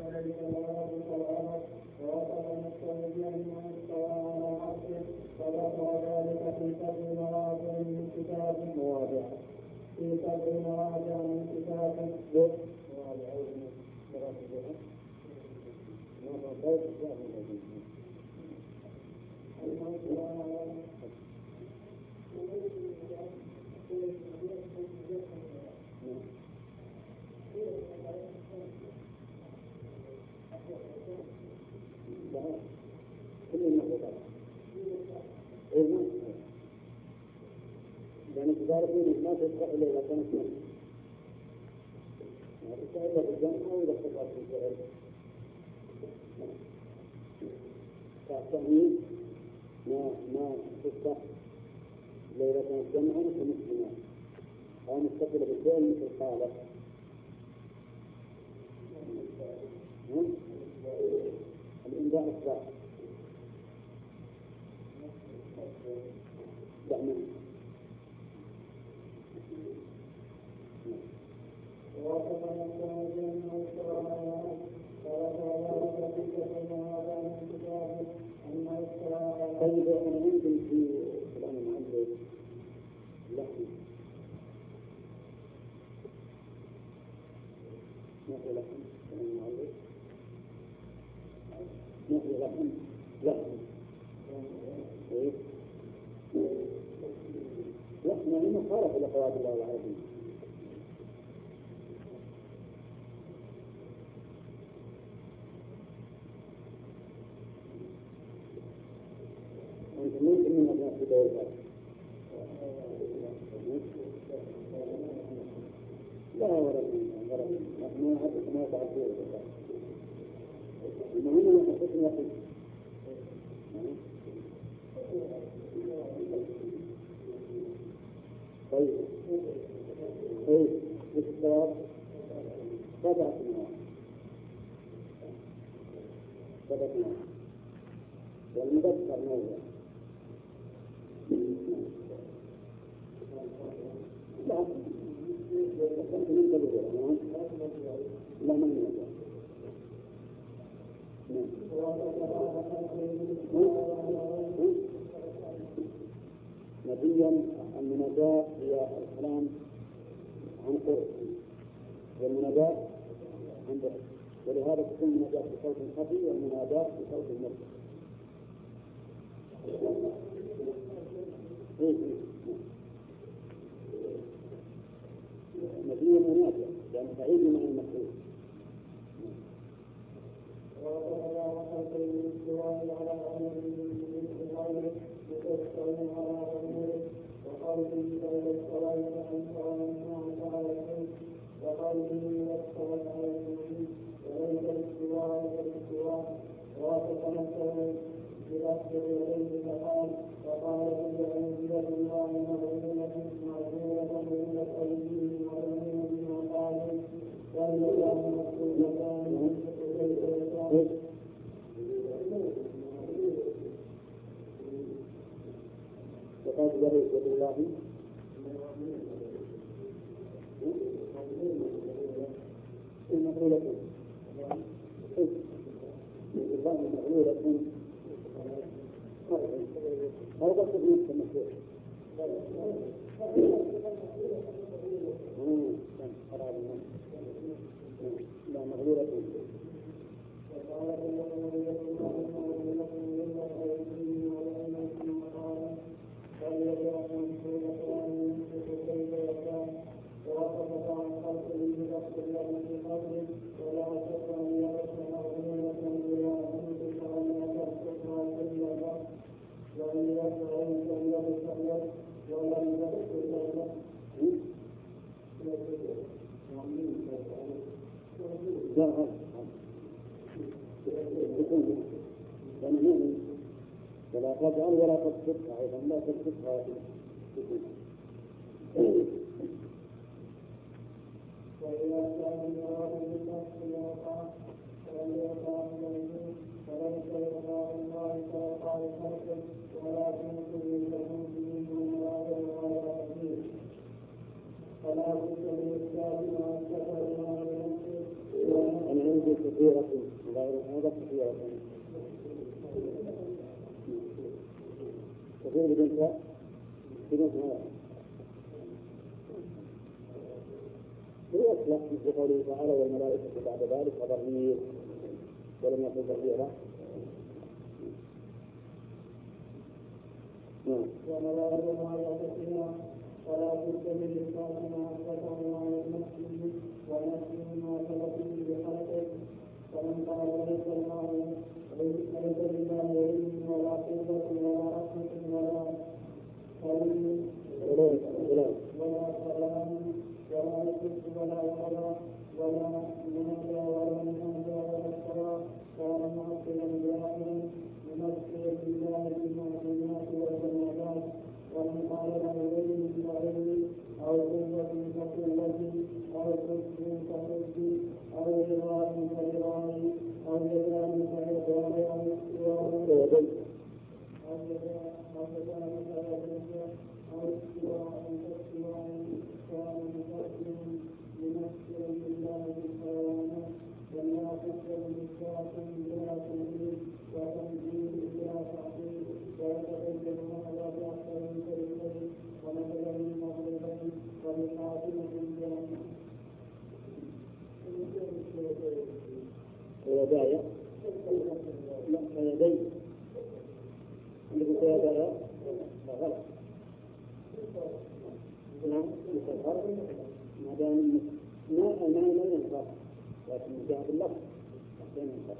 في سبع مواضع من كتاب يعني تجاربين ما تدفع إليه إذا كانت منه تسأل الجنة أو إذا تدفع في الفعل فالتأمين ما تدفع إذا كانت جمعا كمسلمة أو مستقلة بالفعل مثل قالة الإنجاء الصلاح دعنا طيب أنا عندي في الآن المعلق لحم نحو لحم الآن المعلق نحو لحم لحم يعني مخالف إلى قواعد الله العربية أنت ممكن من أبناء في دول الأرض لا ورد ما أحدث ما تعبير المهم أن أحدث الوحيد طيب الصواب 7 والمذكر موضع لا لا من يوجد نبيا المناداة هي الكلام عن قرب والمناداة عن بعد ولهذا تكون المناداة بصوت خفي والمناداة بصوت مرتفع نبيا مناداة يعني بعيد من المسؤول وقال جريء يد الله المغلولة الله المغلولة أو بس نفس المسؤول لا مغلولة ولا تجعل ولا تبسطها أيضا لا تبسطها وإذا كان المراد بالنفس والوقع فليقع إليه فليس يقع الله فيقع الحسن ولكن كل له منه مراد ولا تأثير فلا بد من إثبات ما اتفق ما بنفسه يجوز كثيرة غير هذا كثيرة كثير بدون هذا هو أطلق في قوله تعالى والملائكة بعد ذلك ظهير ولم يكن ظهيرا. وملائكة على كثيرا ولا بد من إنسان ما أثبته على نفسه ونفسه ما ثبته بخلقه فمن قال ليس الله ليس لله علم ولا قوة ولا رحمة ولا علم ولا كلام ولا يكف ولا يرى ولا منادى ولا منادى ولا استوى كان معطلا بآخر يمثل بالله بالمعلومات والبيانات ومن قال له علم كعلم أو قوة كقوتي أو حسن كحسني أو رضا كرضاي أو يدان كيداي أو استواء أو استواء كاستواء كان مقدم لنفسه بالله بالحيوانات ولا تكتب بالذات بلا تنزيل وتنزيل بلا تعطيل ويتبين هذا بأكثر من كلمتين ونزل من مغربين وبخاتمة الجنة. ويدايا لا يدي اللي بيقول يدايا غلط. نعم الفرق ما دام ما ينفع لكن جاء باللفظ بين الفرق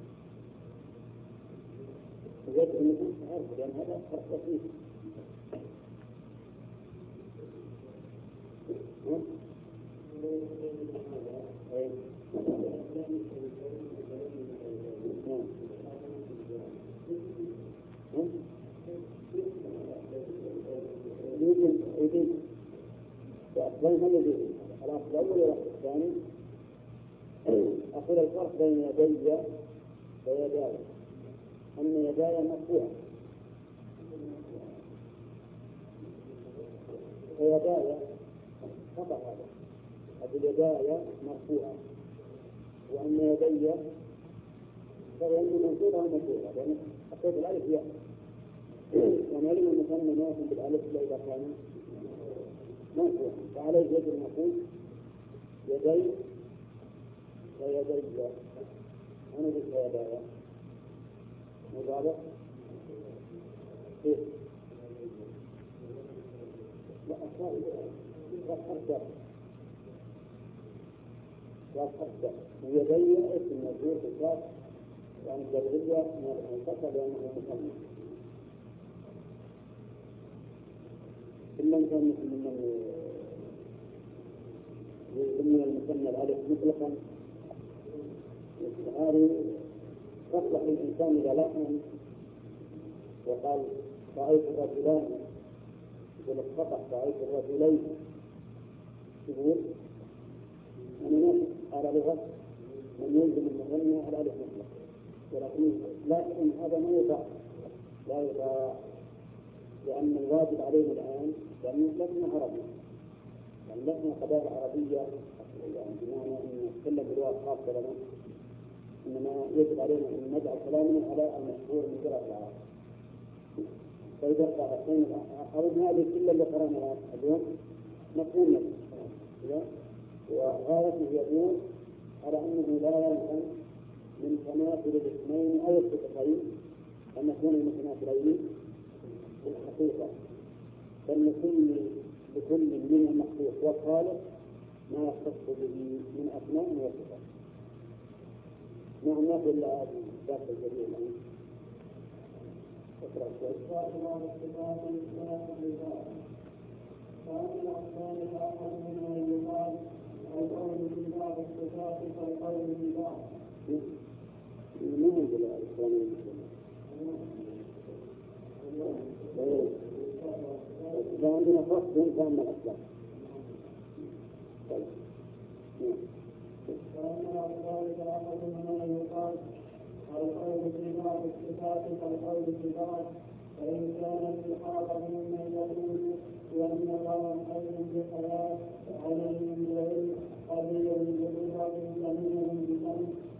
وجدت أنكم تعرفوا لأن هذا فرق بسيط. يمكن بين الذي الأصل الأول والأصل الثاني أقول الفرق بين يدي ويداي أن يداي مرفوعة ويداي خطأ هذا أقول يداي مرفوعة وأن يدي فهي منصوبة ومرفوعة لأن حطيت الألف ياء ونعلم أن مثلا ما يكون بالألف إلا إذا كان مرفوعا فعليه يجب نقول يدي ويدي أنا قلت يداي مضارع كيف؟ لا أخذ ويدي اسم مجهول في الكاف يعني الجبرية من المنفصل لأنه مصنف إلا كان من المثنى الألف مطلقا هذه تصلح للإنسان إذا لحن وقال رأيت الرجلان يقول الخطأ رأيت الرجلين يقول أنا على لغة من يلزم المثنى على الألف مطلق لكن هذا ما يضع لا يضع لأن الواجب علينا الآن لأن لسنا عربيا يعني لسنا قبائل عربية يعني بمعنى أن نتكلم بلغة خاصة لنا إنما يجب علينا أن نجعل كلامنا على المشهور من قراءة العرب. فإذا قرأتين أردنا هذه كل اللي قرأنا اليوم مفهوم وغايته يدور على أنه لا يلزم من تماثل الاثنين أو الصفتين أن يكون المتماثلين في الحقيقة بل لكل من المخلوق والخالق ما يختص به من أسماء وصفات. نعم نقول الآيات ذات الجديد الآن اقرأ شيء. فأما الأقسام الآخر منها يقال القول في بعض الصفات كالقول في بعض. ما ينزل الإسلام إذا عندنا فصل فهم الأسلام. فأما الأقسام الآخر منها يقال القول في بعض الصفات كالقول في بعض فإن كان الإحاطة ممن يقول وأن الله حي بحياة عليم بعلم قدير بقدرة سميع بفهم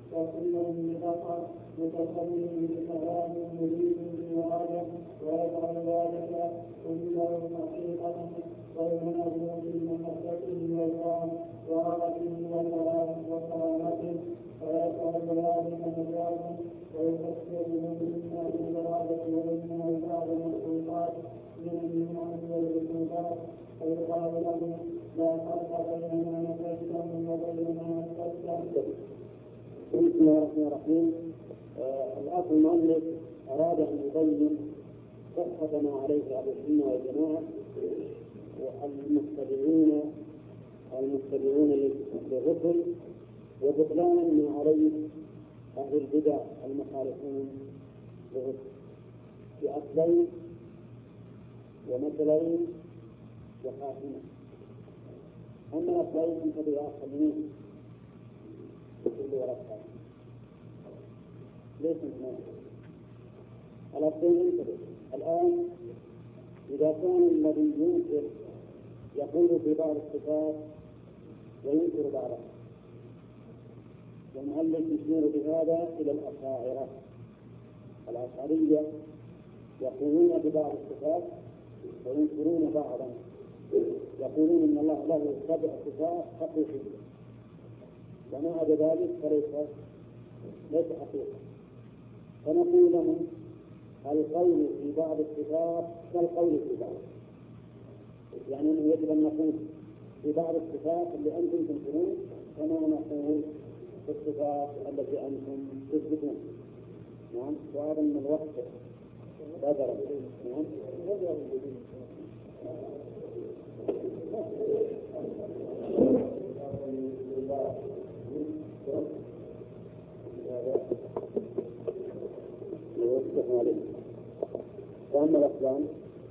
ويصلي بكلام مريد بغاية ويفعل ذلك كله حقيقة وينادي بمحبته والله ورغبته وكرامته ويفعل ذلك مجازا ويفسر مما في الإرادة وإنه بعض المخلوقات من النعم والعقوبات فيقال له لا فرق بين ما نفسه وبين ما نفسه. بسم الله الرحمن الرحيم. الأخ المؤلف أراد أن يبين صحة ما عليه أهل السنة والجماعة المتبعون للرسل وبطلان ما عليه أهل البدع المخالفون للرسل بأصلين ومثلين وخاتمة. أما الأصلين فبها خلينين كل ورقة ليس هناك الأصلين كذلك. الآن إذا كان الذي ينكر يقول في بعض الصفات وينكر بعضها، والمؤلف يشير بهذا إلى الأشاعرة. الأشعرية يقولون ببعض الصفات وينكرون بعضا، يقولون إن الله له 7 صفات حقيقية وما عدا ذلك ليس حقيقة. فنقول لهم القول في بعض الصفات كالقول في بعض، يعني أنه يجب أن نقول في بعض الصفات اللي أنتم تنكرون كما نقول في الصفات التي أنتم تثبتون. نعم. وهذا من الوقت بدر. نعم. وأما الأقدام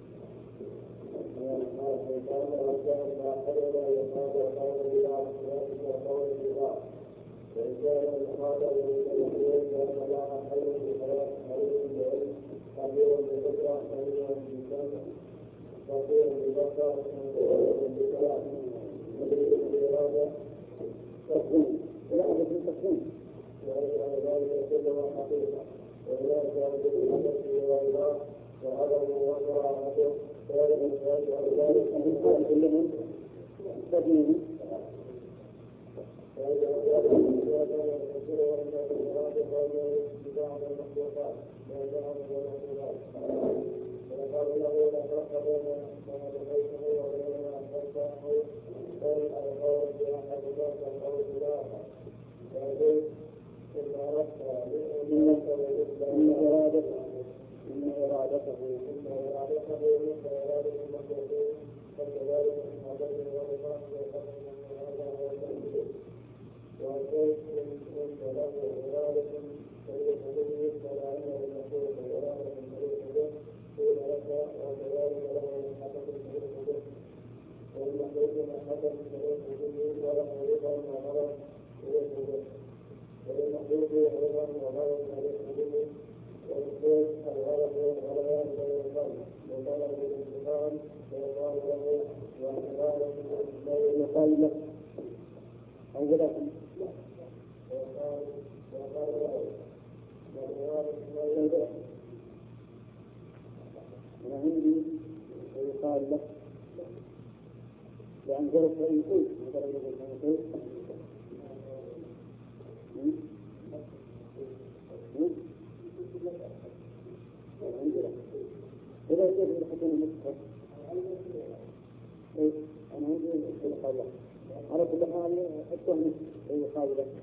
على كل حال التهم يقال له.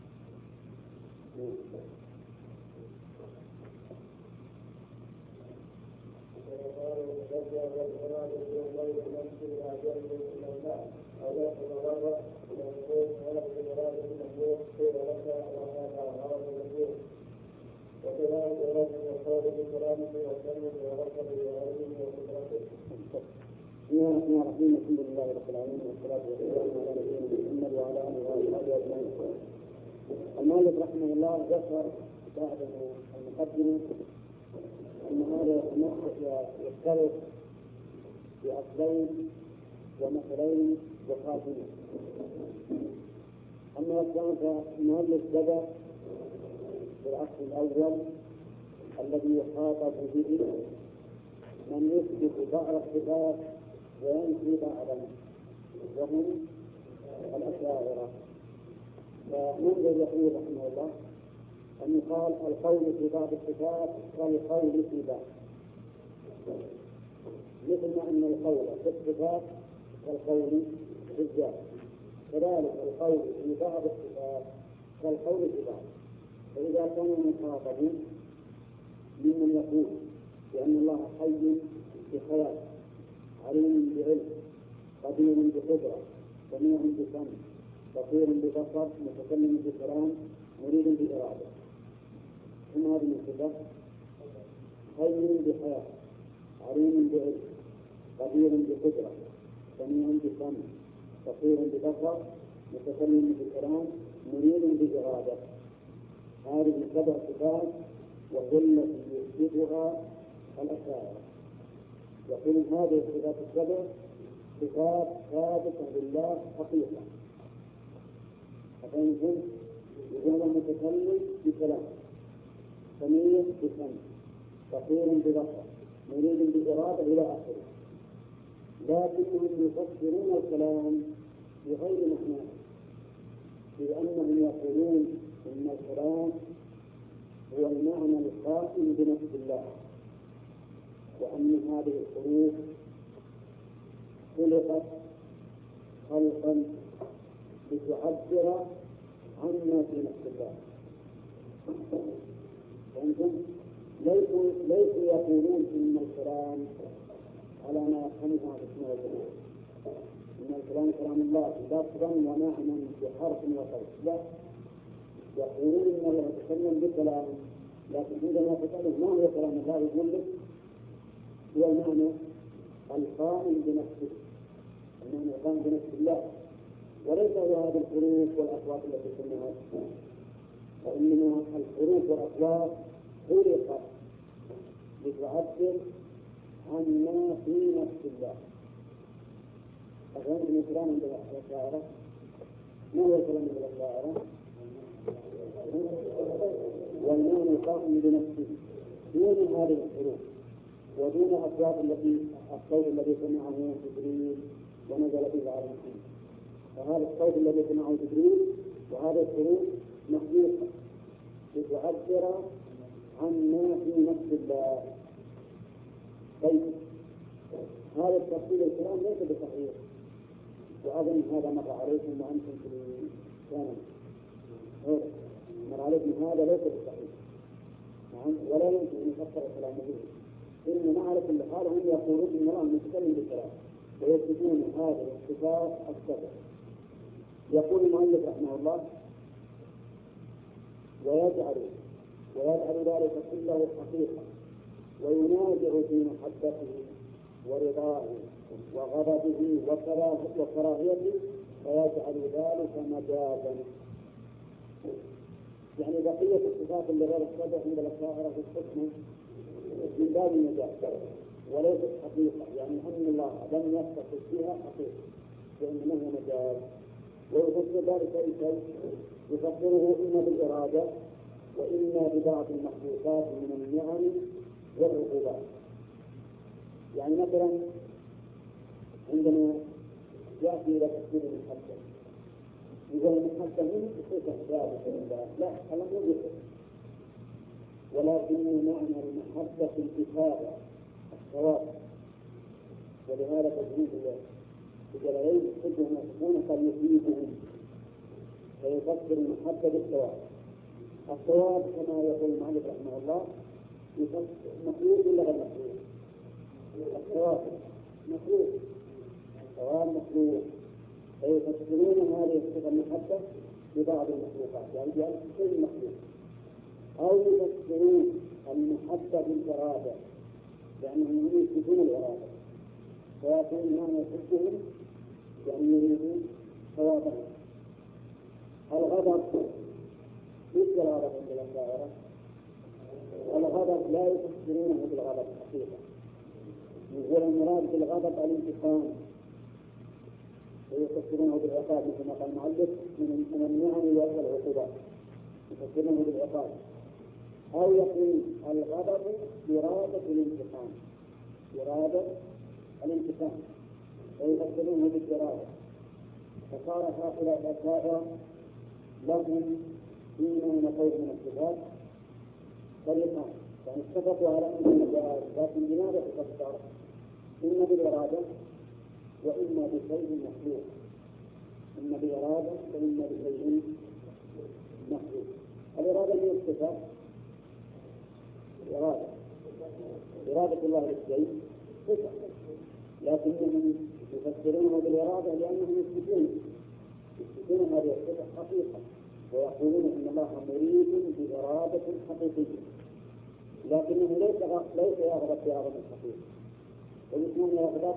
الحمد لله رب العالمين والصلاة والسلام على نبينا محمد وعلى آله وصحبه أجمعين. المؤلف رحمه الله ذكر بعد المقدمة أن هذا النص يختلف بأصلين ومثلين وخاتمين. أما الإسلام فالمؤلف بدأ بالعكس الأول الذي يخاطب به من يثبت بعض الصفات وينفي بعضا وهم الأشاعرة. فننظر يقول رحمه الله أن يقال القول في بعض الصفات كالقول في بعض، مثل ما أن القول في الصفات كالقول في الذات، كذلك القول في بعض الصفات كالقول في بعض. فإذا كان المخاطب ممن يقول بأن الله حي بحياة، عليم بعلم، قدير بقدرة، سميع بسمع، بصير ببصر، متكلم بكلام، مريد بإرادة، ثم هذه الصفة حي بحياة، عليم بعلم، قدير بقدرة، سميع بسمع، بصير ببصر، متكلم بكلام، مريد بإرادة. هذه 7 صفات وهي التي يثبتها الأشاعرة. يقول هذه الصفات 7 صفات ثابتة لله حقيقة. فإنهم يقول المتكلم بكلام، سميع بسمع، بصير ببصر، مريد بإرادة إلى آخره، لكنهم يفسرون الكلام بغير معناه، لأنهم يقولون إن الكلام هو المعنى القائم بنفس الله، وأن هذه الحروف خلقت خلقا لتعبر عما في نفس الله. فأنتم ليسوا يقولون إن الكلام على ما يفهمه أهل السنة والجماعة، إن الكلام كلام الله لفظا ومعنى بحرف وصوت، لا، يقولون إن الله يتكلم بكلام، لكن عندما يتكلم ما هو كلام الله يقول لك هو المعنى القائم بنفسه، المعنى القائم بنفس الله، وليس هو هذه الحروف والأصوات التي سمعت، وإنما الحروف والأصوات خلقت لتعبر عن ما في نفس الله. أفهم من الكلام عند الأشاعرة؟ ما هو الكلام عند الأشاعرة؟ والمعنى القائم بنفسه دون هذه الحروف ودون أصوات الصوت الذي سمعه جبريل ونزل به على محمد. فهذا الصوت الذي سمعه جبريل وهذا الحروف مخلوقة لتعبر عن ما في نفس الله. طيب هذا التفصيل الكلام ليس بصحيح، وأظن هذا مر عليكم وأنتم في الثاني مر عليكم هذا ليس بصحيح، ولا يمكن أن يفسر الكلام به. إن معرفة الحال هم يقولون إن الله متكلم بالكلام ويثبتون هذه الصفات 7. يقول المؤلف رحمه الله ويجعل ذلك كله حقيقة، وينازع في محبته ورضاه وغضبه وكراهيته، فيجعل ذلك مجازا. يعني بقية الصفات اللي غير 7 عند الأشاعرة في الحكم من باب المجاز وليست حقيقة، يعني أن الله لم يتصف فيها حقيقة وإنما هو مجاز. ويفسر ذلك أي شيء يفسره إما بالإرادة وإما ببعض المخلوقات من النعم والعقوبات. يعني مثلا عندما يأتي إلى تفسير المحبة يقول المحبة من صفة ثابتة لله، لا الله مو بصفة، ولكن معنى المحبة الإفادة الثواب. ولهذا تجريد الجلالين يحبهم يكون قد يفيدهم، فيفسر المحبة بالثواب. الثواب كما يقول المؤلف رحمه الله مخلوق ولا غير مخلوق؟ الثواب مخلوق، الثواب مخلوق، فيفسرون هذه الصفة المحبة ببعض المخلوقات، يعني بكل مخلوق، أو يفسرون المحبة بالإرادة، لأنهم يثبتون الإرادة، فيكون معنى يحبهم يعني يريدون ثوابهم. الغضب مثل الغضب عند الأشاعرة، الغضب لا يفسرونه بالغضب حقيقة، يقول المراد بالغضب الانتقام، ويفسرونه بالعقاب مثل ما قال المؤلف من النعم والعقوبات، يفسرونه بالعقاب أو يكون الغضب إرادة الانتقام، إرادة الانتقام ويفسرونه بالإرادة، فصار هؤلاء الأشاعرة لهم فيما نقول من الصفات طريقان، يعني اتفقوا على أن الإرادة، لكن لماذا تفسر؟ إما بالإرادة وإما بشيء مخلوق، إما بإرادة وإما بشيء مخلوق. الإرادة هي الصفات، إرادة الله للشيء صفة، لكنهم يفسرونه بالإرادة لأنهم يثبتون هذه الصفة حقيقة، ويقولون إن الله مريد بإرادة حقيقية، لكنه ليس يغضب بإرادة حقيقية، ويسمون يغضب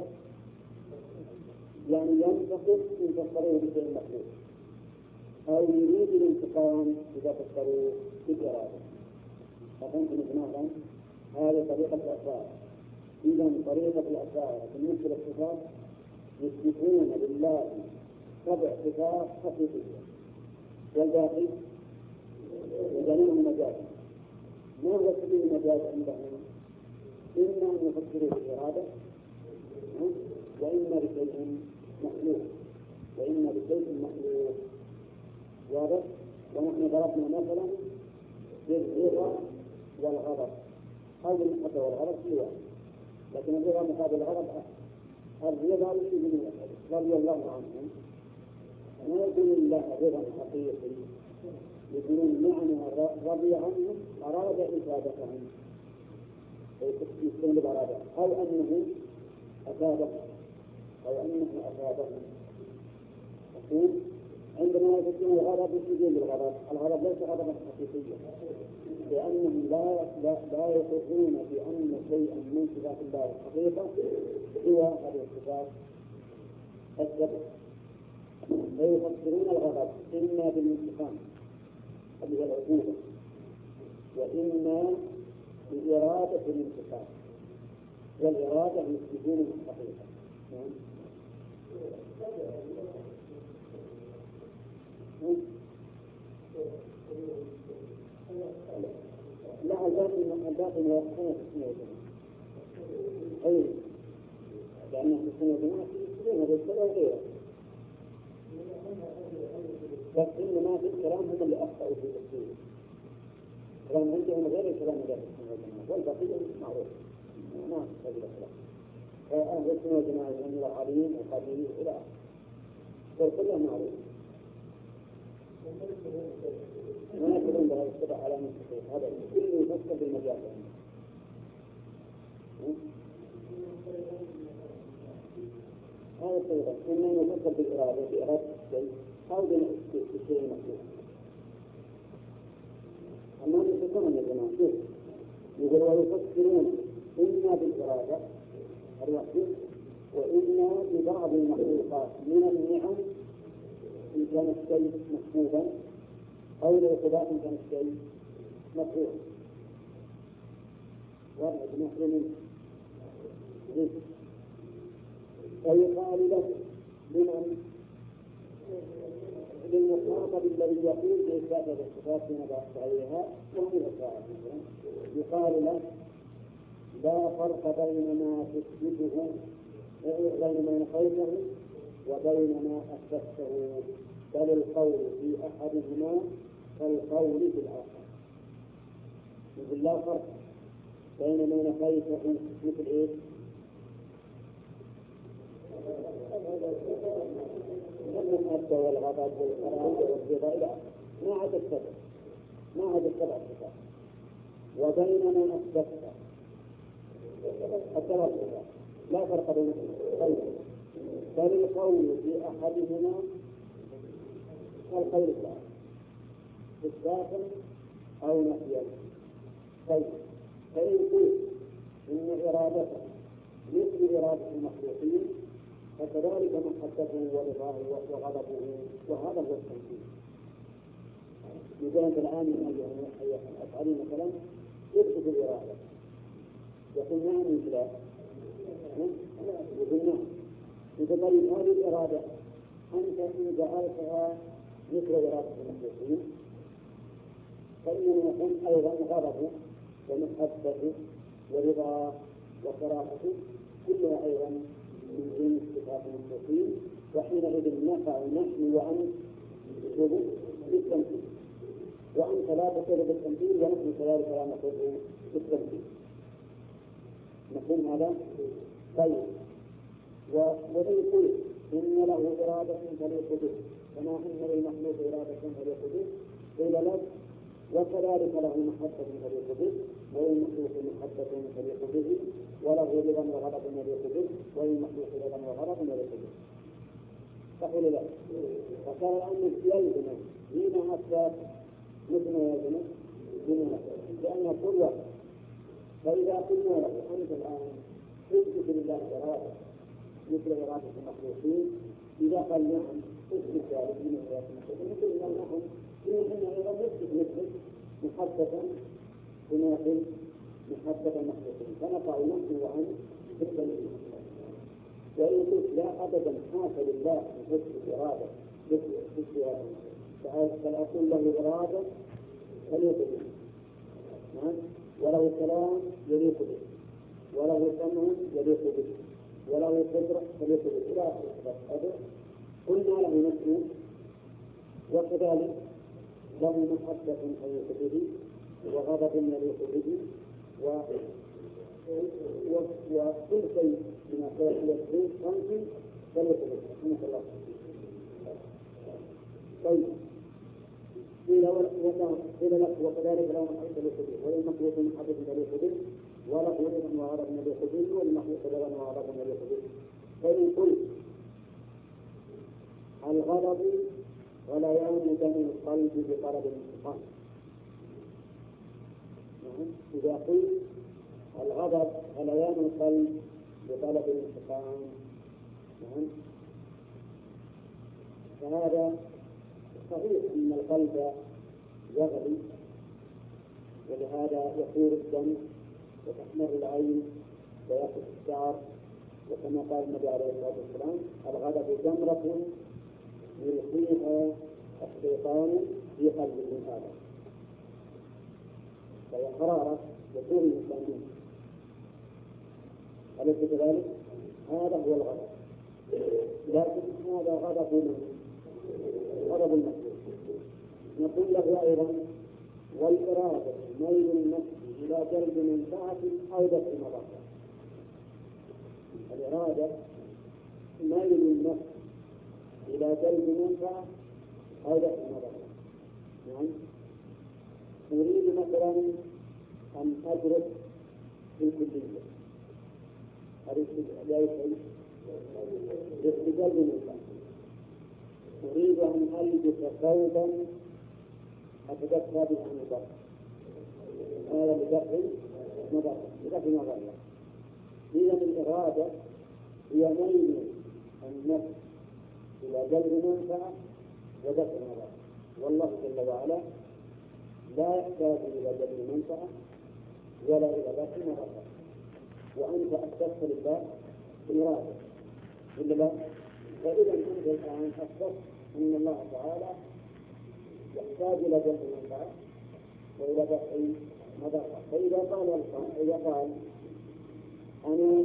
يعني ينتقد إن فسروه بشيء مخلوق، أو يريد الانتقام إذا فسروه بالإرادة. ففهمتم إجمالا هذه طريقة الأشاعرة. إذا طريقة الأشاعرة بالنسبة للصفات يثبتون لله 7 صفات حقيقية، والباقي يجعلونه مجازا. ما هو سبيل المجاز عندهم؟ إما أن يفسروا بالإرادة وإما بشيء مخلوق، واضح؟ ونحن ضربنا مثلا بالرضا والغضب، أو بالمحبة والغضب سواء، لكن الرضا مقابل الغضب الرضا يشبه رضي الله عنهم، ما يقول الله رضا حقيقي، يقولون معنى رضي عنهم أراد إفادتهم، يكون بالإرادة، أو أنه أفادهم. عندما يفسرون الغضب يفيدون بالغضب، الغضب ليس غضبا حقيقيا، لأنهم لا يقرون بأن شيئا من صفات الله الحقيقة سوى هذه الصفات السبع. فيفسرون الغضب إما بالانتقام اللي هي العقوبة، وإما بإرادة الانتقام، والإرادة يثبتون الحقيقة. لا الباقي موافقون في السنة والجماعة، أي لأنه في السنة والجماعة يثبتون هذا السنة وغيره، بس إنما في الكلام هم اللي أخطأوا في التفسير، كلام عندهم غير الكلام الذي في السنة والجماعة، والبقية معروف ما تحتاج إلى كلام. فأهل السنة والجماعة من العليم والقدير إلى آخره كله معروف، ما يكون بهذا السبع على مستقيم، هذا كله يفسر بالمجال. هذا الطريقة إما أن يفسر بالإرادة بإرادة الشيء أو بالشيء المخلوق. أما أن يفسرون يا جماعة يقول ويفسرون إما بالإرادة الوحيد وإما ببعض المخلوقات من النعم إن كان الشيء محبوبا أو العقوبات إن كان الشيء مكروه. واضح بنحن فيقال له لمن للمخاطب الذي يقول بإثبات الصفات من غيرها وهم الأشاعرة مثلا، يقال له لا فرق بين ما تثبته بين ما نفيته وبين ما أثبته، بل القول في أحدهما كالقول في الآخر. يقول لا فرق بين ما نفيته مثل إيه؟ المحبة والغضب والكراهية والرضا إلى آخره، ما عدا السبع صفات، وبين ما أثبته الثلاث صفات لا فرق بينهما، بل القول في أحدهما كالقول في الآخر إثباتا أو نفيا. فإن قلت إن إرادته مثل إرادة المخلوقين فكذلك محبته ورضاه وغضبه، وهذا هو التنفيذ. مثلا الآن أفعل مثلا يثبت الإرادة يقول نعم لا يقول نعم، إذا طيب هذه الإرادة أنت إن جعلتها مثل إرادة المخلوقين فإننا نقول أيضا غضبه ومحبته ورضاه وكراهته كلها أيضا من جنس صفات المخلوقين، وحينئذ نقع نحن وأنت بالتمثيل، وأنت لا تقر بالتمثيل ونحن كذلك لا نقر بالتمثيل. نقول هذا طيب. وإن قلت إن له إرادة تليق به كما أن للمخلوق إرادة تليق به قيل لك وكذلك له محبة تليق به وللمخلوق محبة تليق به وله رضا وغضب يليق به وللمخلوق رضا وغضب يليق به. تقول لا، فصار الأمر يلزم فيما أثبت مثل ما يلزم فيما أثبت، لأن كل وقت فإذا قلنا له أنت الآن تثبت لله إرادة مثل إرادة المخلوقين، إذا قال نعم اثبت ذلك من إرادة المخلوقين مثل ما نحن إن أيضا نثبت مثل محبة بناقل محبة المخلوقين، فنقع نحن وأنت بالتمثيل. وإن قلت لا أبدا حاشا لله من حسن إرادة مثل فأقول له إرادة تليق به، وله كلام يليق به وله سمع يليق به وله قدرة تليق به إلى آخره. قلنا له نحن وكذلك له محبة تليق به وغضب يليق به وكل شيء من أخلاق يليق ممكن تليق به. رحمه الله. طيب قيل لك وكذلك له محبة تليق به وللمخلوق محبة تليق به وله رضا وغضب يليق به وللمخلوق رضا وغضب يليق به. فإن قلت الغضب غليان دم القلب بطلب الانتقام، إذا قلت الغضب غليان القلب بطلب الانتقام فهذا صحيح أن القلب يغلي ولهذا يصير الدم وتحمر العين ويقف الشعر، وكما قال النبي عليه الصلاة والسلام الغضب جمرة يلقيها الشيطان في قلب ابن آدم، فهي حرارة يكون الإنسان منه. أليس كذلك؟ هذا هو الغضب، لكن هذا غضب المخلوق. نقول له أيضا والإرادة ميل النفس إلى جلب منفعة أو دفع مضرة. الإرادة ميل النفس إلى جلب منفعة أو دفع مضرة. يعني أريد مثلا أن أدرس في الكلية، أريد لا شيء لجلب منفعة. أريد أن ألبس ثوبا أتدفى به عن الضرر، هذا لدفع مضرة. إذا الإرادة هي ميل النفس إلى جلب منفعة ودفع مضرة، والله جل وعلا لا يحتاج إلى جلب منفعة ولا إلى دفع مضرة، وأنت أثبت لله إرادة إلا لا. فإذا أنت الآن أثبت أن الله تعالى يحتاج إلى جلب المنفعة وإلى دفع مضرة. فإذا قال أنا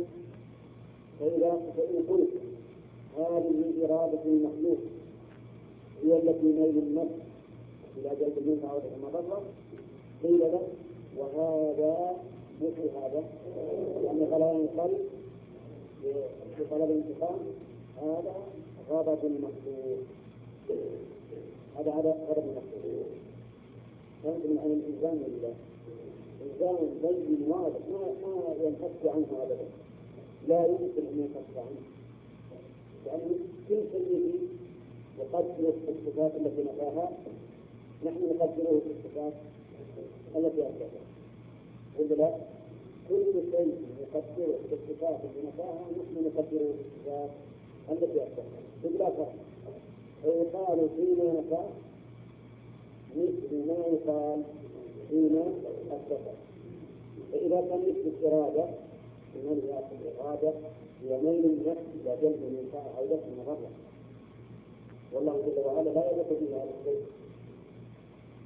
فإن قلت هذه إرادة المخلوق هي التي ميل النفس إلى جلب المنفعة ودفع المضرة، قيل له وهذا مثل هذا، لأن غليان القلب بطلب الانتقام هذا غضب المخلوق، هذا غضب المخلوق. فهمت من أن الإنسان لله إنسان بين واضح ما ينفك عنه أبدا، لا يمكن أن ينفك عنه، لأن كل شيء يقدره في الصفات التي نفاها نحن نقدره في الصفات التي أثبتها، ولا لا؟ كل شيء يقدره في الصفات التي نفاها نحن نقدره في الصفات التي أثبتها بلا فرق. ويقال فيما نفاه مثل ما يقال فيما أثبته. فإذا كان مثل الإرادة من الإرادة هي ميل النفس إلى جلب المنفعة أو دفع المضرة، والله جل وعلا لا يليق به هذا الشيء.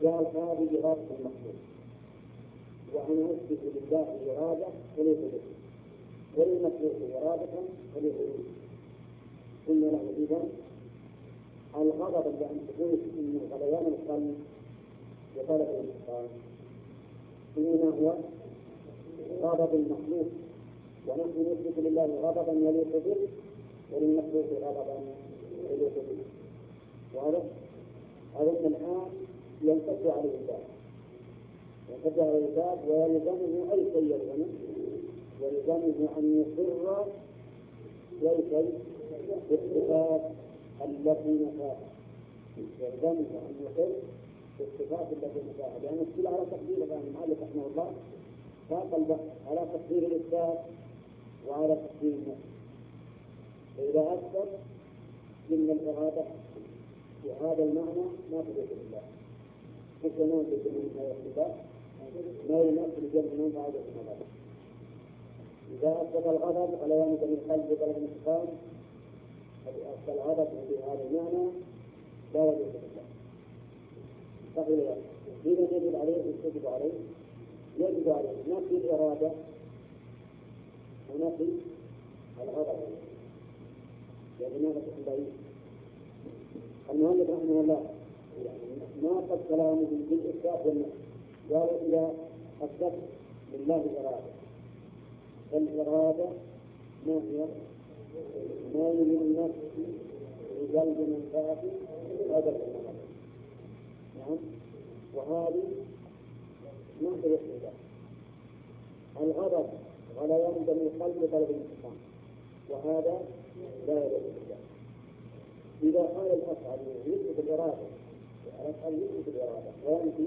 قال هذه إرادة المخلوق، وأنا أثبت لله إرادة وليس به، وللمخلوق إرادة وليس به. قلنا له إذن الغضب اللي أن تقول إن غليان القلب وطلب الإنسان إنما هو غضب المخلوق، ونحن نثبت لله غضبا يليق به وللمخلوق غضبا يليق به. وهذا الآن ينتج عليه الباب، ينتج عليه الباب، ويلزمه أي شيء يلزمه، ويلزمه أن يقر شيء بالصفات التي نفاها، يلزمه أن يقر بالصفات التي نفاها، لأن الكل على تقدير المؤلف رحمه الله فاق على تقدير الإثبات وعلى تقدير النفي. فإذا أثبت من الإرادة وهذا المعنى ما تدرك بالله، مثل ما يمكن من الاختلاف ما يمثل جمع من بعد الغضب. إذا أثبت الغضب فلا يمكن القلب بطلب الانتقام، فالغضب بهذا المعنى لا يدرك بالله. فإذا يجب عليه يجب عليه نفي الإرادة ونفي الغضب، يعني ماذا تقول المؤلف رحمه الله ما قد كلامه بالإثبات والنفي. قال إذا أثبت لله إرادة، فالإرادة ما هي؟ ما يمكن النفس بقلب منفعة هذا الإرادة. نعم، وهذه ما هي الإرادة؟ الغضب غليان دم القلب طلب الانتقام، وهذا لا يدرك بالله. إذا قال الأفعل يثبت الإرادة، الأفعل يثبت الإرادة وينفي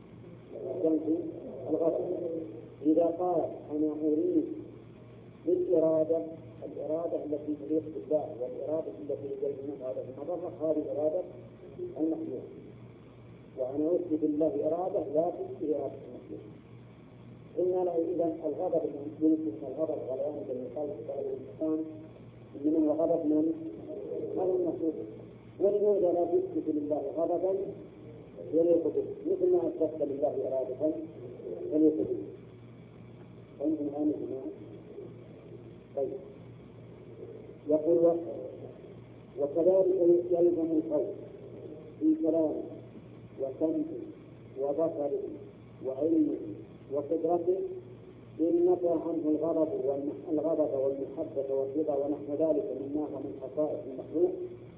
الغضب. إذا قال أنا أريد بالإرادة، الإرادة التي تليق بالله والإرادة التي تجلب من هذا المضرة، هذه إرادة المخلوق، وأنا أثبت بالله إرادة لا تثبت إرادة المخلوق. قلنا له إذن الغضب يمكن الغضب غليان بين القلب وطلب الانتقام، إنما هو غضب من هذا المخلوق، ولماذا لا تثبت لله غضبا يليق به مثل ما أثبت لله إرادة يليق به؟ فإنهم الآن جماعة. طيب، يقول وكذلك يلزم القول في كلامه وسمعه وبصره وعلمه وقدرته إن نفى عنه الغضب والمحبة والرضا ونحو ذلك مما هو من خصائص المخلوق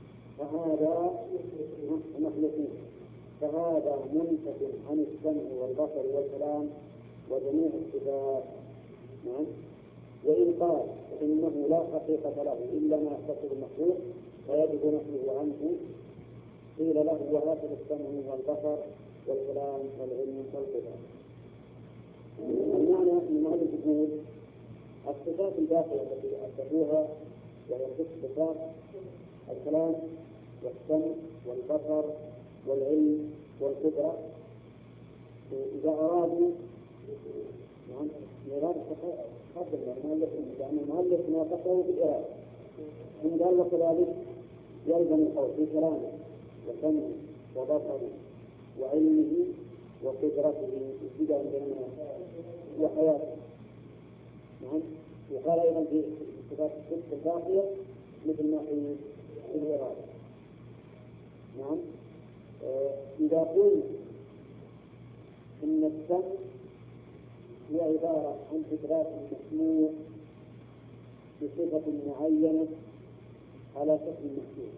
فهذا منتج عن السمع والبصر والكلام وجميع الصفات. نعم. وإن قال إنه لا حقيقة له إلا ما يختص بالمخلوق فيجب نفيه عنه، قيل له وهكذا السمع والبصر والكلام والعلم والقدرة. المعنى من هذا الجمهور الصفات الباقية التي أثبتوها وهي ست صفات: الكلام والسمع والبصر والعلم والقدرة. إذا أرادوا نعم الإرادة قبل المؤلف، لأن المؤلف ناقشه بالإرادة، إن قال وكذلك يلزم القول في كلامه وسمعه وبصره وعلمه وقدرته ابتداء بيننا وحياته. نعم. وقال أيضا في الصفات الست الباقية مثل ما في الإرادة. نعم. إذا قلنا إن السمع هي عبارة عن إدراك المسموع بصفة معينة على شكل محدود،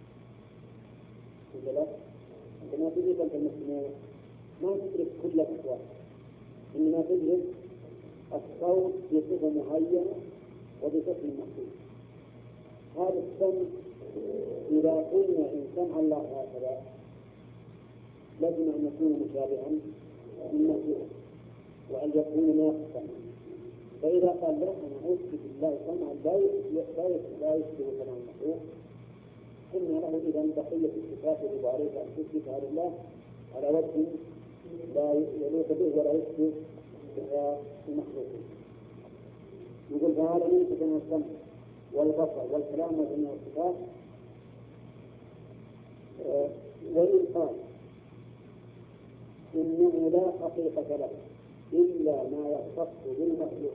عندما تدرك المسموع ما تدرك كل الأصوات، إنما تدرك الصوت بصفة معينة وبشكل محدود. هذا السمع إذا قلنا إن سمع الله هكذا لازم أن يكون مشابها للمخلوق وأن يكون ناقصا. فإذا قال لا أنا أثبت بالله سمعا لا يشبه سمع المخلوق، قلنا له إذا بقية الصفات يجب عليك أن تثبتها لله على وجه لا يليق به ولا يشبه المخلوق. يقول فهذا منتج من السمع والبصر والكلام وجميع الصفات. وإن قال إنه لا حقيقة له إلا ما يختص بالمخلوق،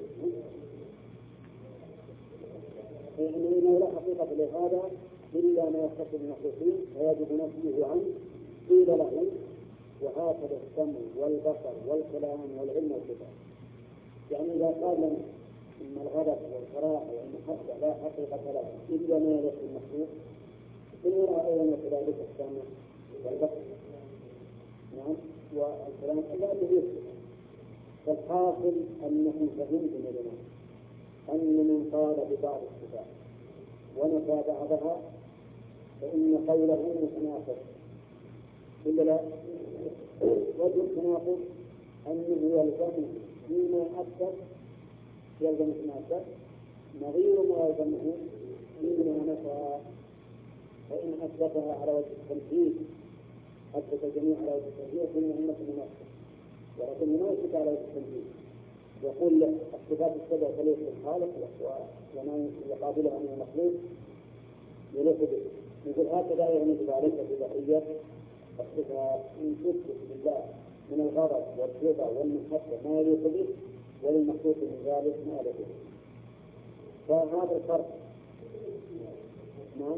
إنه لا حقيقة لهذا إلا ما يختص بالمخلوقين فيجب نفيه عنه. قيل له وهكذا السمع والبصر والكلام والعلم والصفات. يعني إذا قال لنا إن الغضب والكراهة والمحبة لا حقيقة له إلا ما يختص بالمخلوق، فنرى أيضا كذلك السمع والبصر نعم والكلام إلا أنه يثبت. فالحاصل أنكم فهمتم يا جماعة أن من قال ببعض الصفات ونفى بعضها فإن قوله متناقض إلا لا وجه التناقض أنه يلزم فيما أثبت يلزم فيما أثبت نظير ما يلزمه فيما نفى. فإن أثبتها على وجه التنفيذ أثبت الجميع على وجه التنفيذ فإنه مناسب، ولكن مناسب على وجه التنفيذ يقول الصفات السبع تليق بالخالق وما يقابلها من المخلوق يليق به. يقول هكذا يغني عليك في بقية الصفات إن تثبت لله من الغضب والرضا والمحبة ما يليق به وللمخلوق من ذلك ما يليق به. فهذا الفرق. نعم.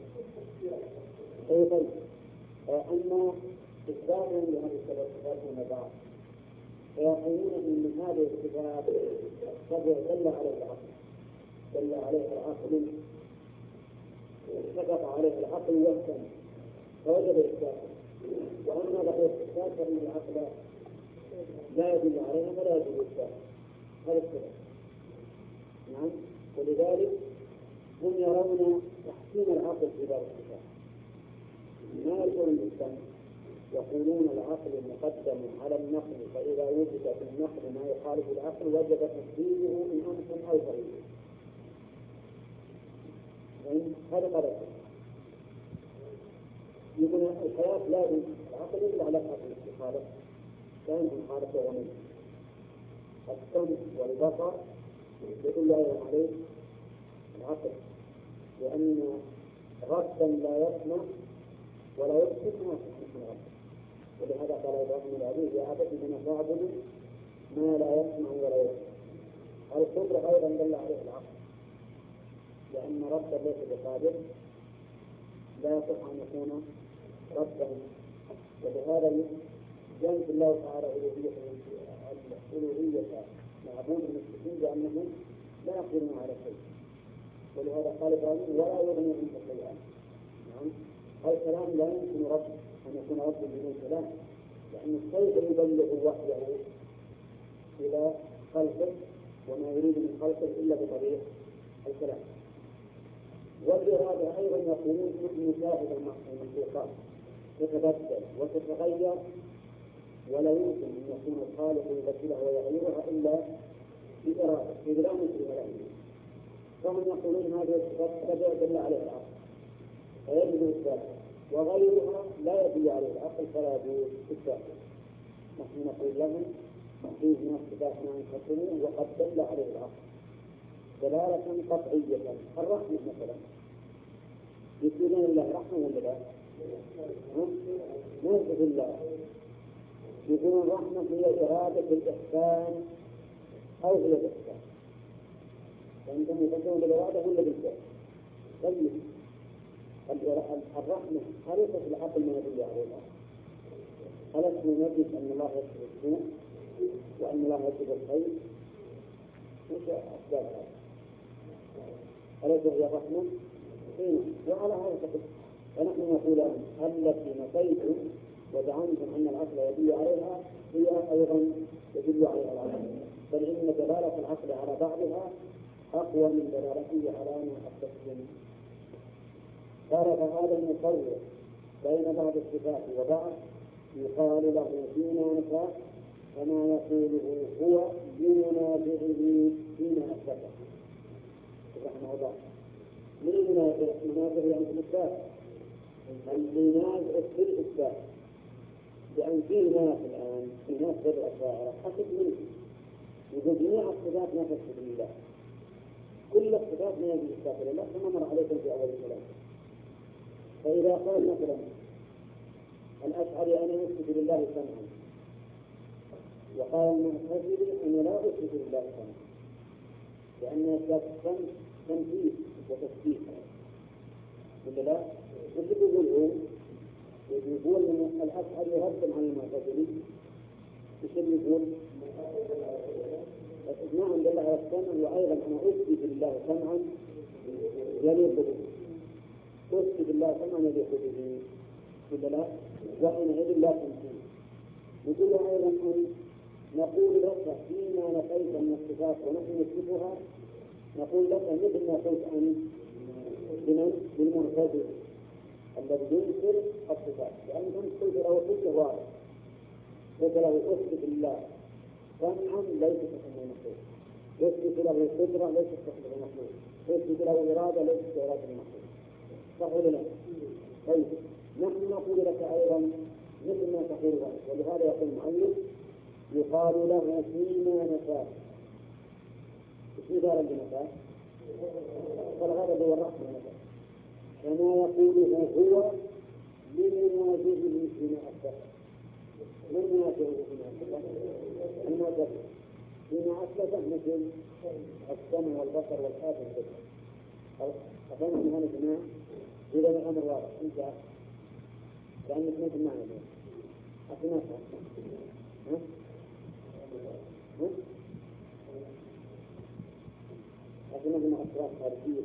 طيب أما إثباتهم لهذه الصفات من بعض فيقولون إن هذه الصفات السبع دل عليه العقل، دل عليه العقل اتفق عليه العقل والسمع فوجب إثباته. وأما بقية الصفات فإن العقل لا يدل عليها فلا يجب إثباته. هذا السبب. نعم. ولذلك هم يرون تحسين العقل في باب الصفات ما يكون الإنسان. يقولون العقل مقدم على النقل فإذا وجد في النقل ما يخالف العقل وجب تسليمه إن أمكن أو فريق. هذا قدر. يقول الحياة لازم العقل يدل على الخالق لا يمكن خالق وغني. السمع والبصر يدل عليه العقل لأن ربا لا يسمع ولا يبصر ما يسمع ربا. ولهذا قال إبراهيم العزيز يا أبت إنما تعبد ما لا يسمع ولا يبصر. القدرة أيضا دل عليه العقل لأن ربا ليس بقادر لا يصح أن يكون ربا. ولهذا ينفي الله تعالى ألوهية معبود المشركين بأنهم لا يقدرون على شيء. ولهذا قال إبراهيم ولا يغني عنك شيئا. نعم. الكلام لا يمكن رب أن يكون رب بدون كلام لأن الشيء يبلغ وحيه إلى خلقه وما يريد من خلقه إلا بطريق الكلام. والإرادة أيضا يقولون نحن نشاهد المخلوقات تتبدل وتتغير ولا يمكن أن يكون الخالق يبدلها ويغيرها إلا بإرادة إذ لا مثل له. فهم يقولون هذه الصفات تبع دل عليها العقل فيجب إثباتها وغيرها لا يدل عليه العقل فلا يجوز إثباته. نحن نقول لهم فيه من الصفات ما ينقسمون وقد دل عليه العقل دلالة قطعية. الرحمة مثلا يقولون الله رحمة ولا لا؟ ما يثبت الله. يقولون الرحمة هي إرادة الإحسان أو هي الإحسان فأنتم يفكرون بالإرادة ولا بالفعل؟ طيب الرحمة ليست العقل ما يدل عليها. ألست نجد أن الله يكتب السوء وأن الله يكتب الخير؟ وش أسباب هذا؟ أليس هي الرحمة؟ وعلى هذا فقط. ونحن نقول التي نفيتم وزعمتم أن العقل يدل عليها هي أيضا يدل عليها العقل، بل إن دلالة العقل على بعضها أقوى من دلالته على التسليم. قال فهذا المفرق بين بعض الصفات وبعض يقال له فيما نفى كما يقوله هو بمنافعه فيما أثبته رحمه الله. من المنافع يعني الإثبات الناس في الإثبات لأن في ناس الآن في ناس غير الأشاعرة حسب منه يقول جميع الصفات ما تثبت لله كل الصفات ما يجب إثبات لله كما مر عليكم في أول الكلام. فإذا قال مثلا الأشعري أنا يثبت لله سمعا وقال المعتزلي أنا لا أثبت لله سمعا، لأن إثبات السمع تنفيذ وتثبيت، ولا لا؟ وش يقول هو؟ يقول أن الأشعري رد على المعتزلي، وش يقول؟ نعم دل على السمع، وأيضا أنا أثبت لله سمعا يليق به، أثبت لله سمعا يليق به، ولا لا؟ وحينئذ لا تنفيذ. يقول أيضا أن نقول لك فيما نفيت من الصفات ونحن نثبتها، نقول لك مثل ما قلت أنت للمعتزلة الذي ينكر الصفات، لأن أنت قلت له كل واضح، قلت له أثبت لله سمعا ليس كسمع المخلوق، يثبت له قدرة ليس كسمع المخلوق، يثبت له إرادة ليس كإرادة المخلوق، صح ولا لا؟ طيب نحن نقول لك أيضا مثل ما تقول ذلك، ولهذا يقول المؤلف يقال له فيما نفاه. ايش مثالا لنفاه؟ فالغرض هو الرحمة نفاه، كما يقوله هو لمنازله فيما أثبت. من منازله فيما أثبت؟ المعتزلة فيما أثبت مثل السمع والبصر والآب والبصر. أفهم من هذا الجماعة؟ إذا الأمر واضح انتهى، لأنك ما تجمعنا اليوم أتنافع أتنافع مع أسرار خارجية.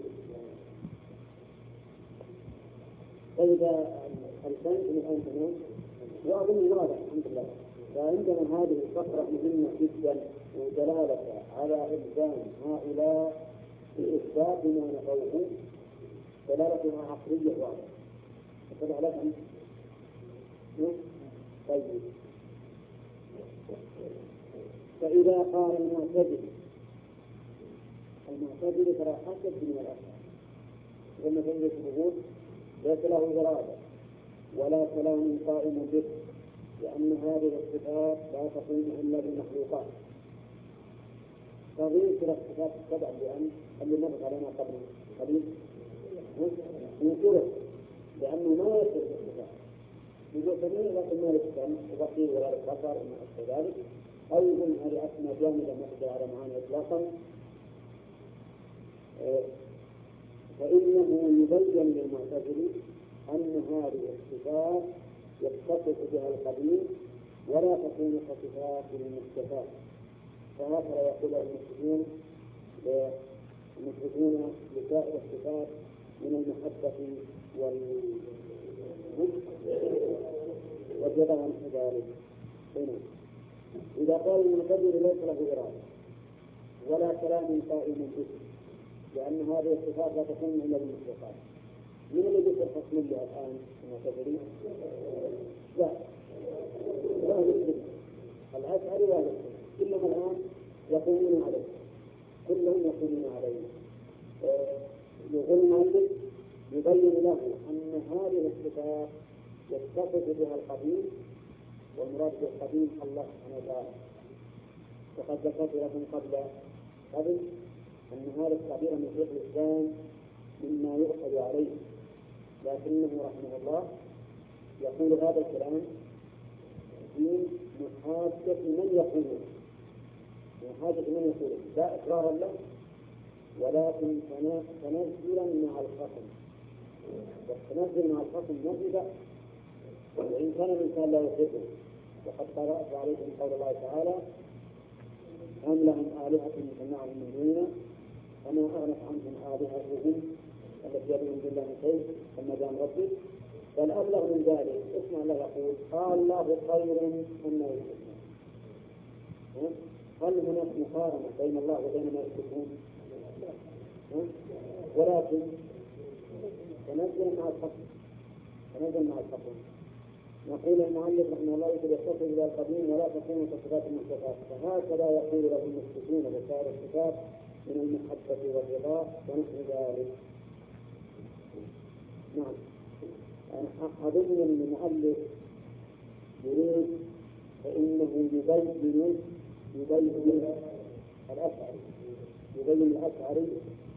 فإذا الفن من الآن تمام وأظن واضح الحمد لله. فعندنا هذه الفقرة مهمة جدا ودلالة على إلزام هؤلاء بإثبات ما نفوه، دلالتها عقلية واضحة. فلا لا طيب. فإذا قال المعتزلي ترى حسب من الأشعار، ثم تجد الظهور ليس له إرادة ولا كلام قائم به، لأن هذه الصفات لا تقوم إلا بالمخلوقات. تضيف إلى الصفات السبع لأن اللي مر علينا قبل قليل ننكره، لأنه ما يصير بالصفات. يقول سميع لكن ما يستمع وبصير ولا البصر وما أشبه ذلك، أو يقول هذه أسماء جامدة ما تدل على معاني إطلاقا. فإنه يبين للمعتزلي أن هذه الصفات يتصف بها القديم ولا تكون كصفات المثبتات. فهكذا يقول المثبتون لسائر الصفات من المحبة والجبر عن ذلك. إذا قال المعتزلي ليس له إرادة ولا كلام قائم به، لأن هذه الصفات لا تكون إلا بالمخلوقات. من الذي يصير حكم لها الآن المعتزلي؟ لا يسلم الأشعري ولا يسلم، كلهم الآن يقومون عليه، كلهم يقومون عليه. يقول المؤلف يبين له أن هذه الصفات يتصف بها القديم، والمراد بالقديم الله سبحانه وتعالى. وقد ذكرت لكم قبل أن هذا التعبير من شيخ الإسلام مما يؤخذ عليه، لكنه رحمه الله يقول هذا الكلام في محاجة من يقوله، لا إقرارا له ولكن تنزلا مع الخصم. والتنزل مع الخصم نزل وإن كان الإنسان لا يحبه. وقد قرأت عليكم قول الله تعالى أم لهم آلهة يسمعون من دوننا فما أغنت عنهم آلهتهم التي يدعون من الله شيء ثم جاء ربي. بل أبلغ من ذلك اسمع الله يقول قال الله خير مما يشركون. هل هناك مقارنة بين الله وبين ما يشركون؟ ولكن تنزل مع الخصم. نقول المؤلف رحمه الله يتصل إلى القديم ولا تكون كصفات المخلوقات، فهكذا يقول له المشركون بسائر الصفات من المحبة والرضا ونحو ذلك. نعم، أظن أن المؤلف يريد فإنه يبين الأشعري